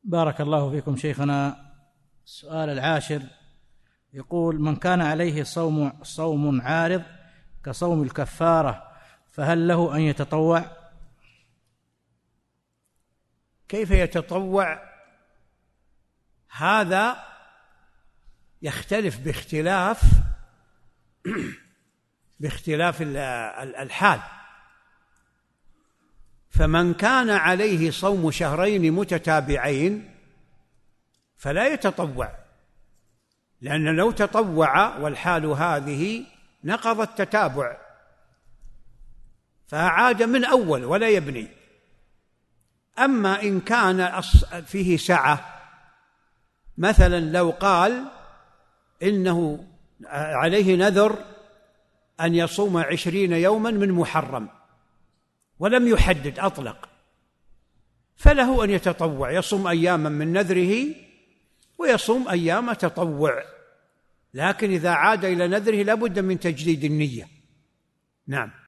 بارك الله فيكم شيخنا. السؤال العاشر يقول: من كان عليه صوم عارض كصوم الكفارة فهل له أن يتطوع؟ كيف يتطوع؟ هذا يختلف باختلاف الحال. فمن كان عليه صوم شهرين متتابعين فلا يتطوع، لأن لو تطوع والحال هذه نقض التتابع فأعاد من أول ولا يبني. أما إن كان فيه سعة، مثلا لو قال إنه عليه نذر أن يصوم 20 يوما من محرم ولم يحدد، أطلق، فله أن يتطوع، يصوم أياما من نذره ويصوم أيام تطوع، لكن إذا عاد إلى نذره لابد من تجديد النية. نعم.